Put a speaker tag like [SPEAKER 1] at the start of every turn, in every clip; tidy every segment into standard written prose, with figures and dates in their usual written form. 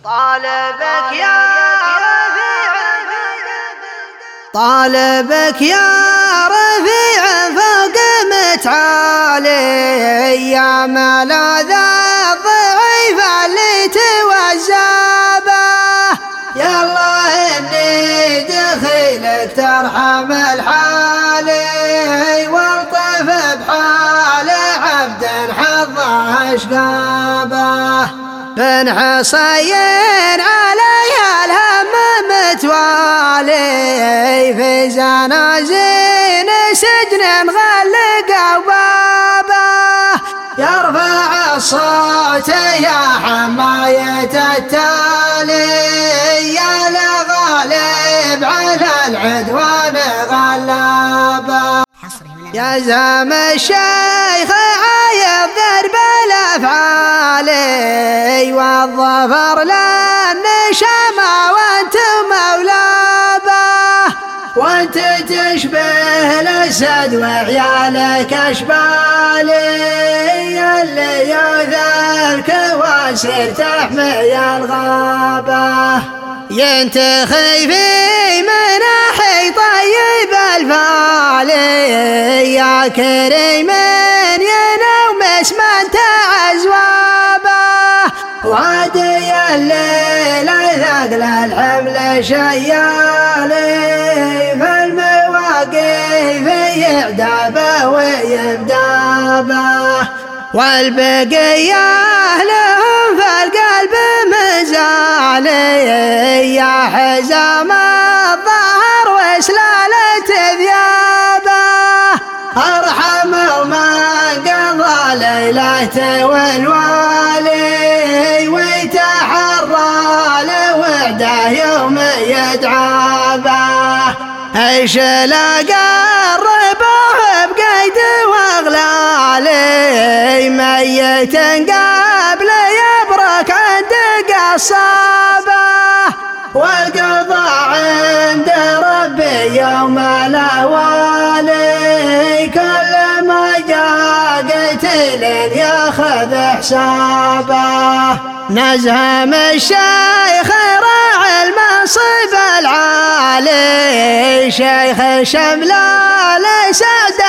[SPEAKER 1] طالبك يا رفيع طالبك يا رفيع فوق متعالي يا ملاذ الضعيف اللي توزابه يا الله اني دخيلك ترحم الحالي والطف بحال عبد حظ اشقابه بن حصين عليها الهم متوالي في زنازين سجن مغلق ابوابه يرفع الصوت يا حماية التالي يا لغالب على العدوان غلابه يا زام الشيخ عايض ضرب الافعال والظفر للنشامة وانت مولابه وانت تشبه الاسد وعيالك اشبالي اللي يؤذرك واسر تحمي الغابه ينتخي في مناحي طيب الفالي يا كريم ينوم اسمنت عزوابه وادي الليل ثقل الحمل شيالي في المواقف يعدابه ويبدابه والبقية لهم في القلب مزالي يا حزام الظهر وسلالة ذيابه ارحم من قضى ليلته والوالي ويتحرى لوعده يوم يدعابه ايش لقربه بقيد واغلالي ميت قبل يبرك عند قصابه والقضاء عند ربي يوم الاوالي كل ما جاء قتيل ياخذ حسابه نزهم الشيخ راعي المنصب العالي شيخ شملال سعد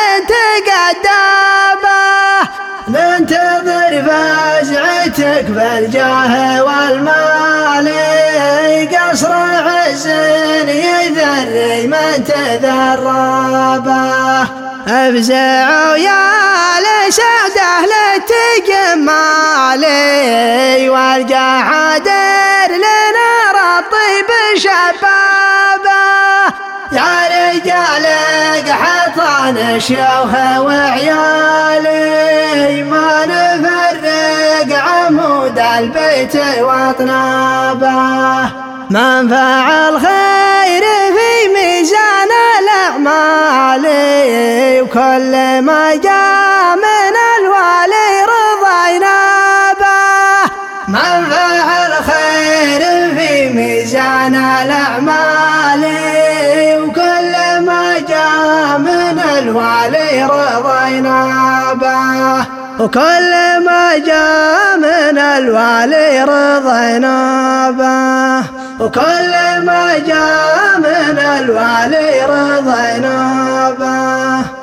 [SPEAKER 1] الانتقدابه ننتظر فزعتك بالجاه والمال قصر عز يذري من تذربه افزعوا يا لسعده للتجمالي والجحادر لنار الطيب شبابه يا رجالك حطان الشيوخ وعيالي ما نفرق عمود البيت واطنابه منفع الخير في ميزان الاعمال وكل ما جاء من الوالي رضينا به منفع الخير في ميزان الاعمال وكل ما جاء من الوالي رضينا به وكل ما جاء من الوالي رضينا به وكل ما جاء من الوالي رضينا به.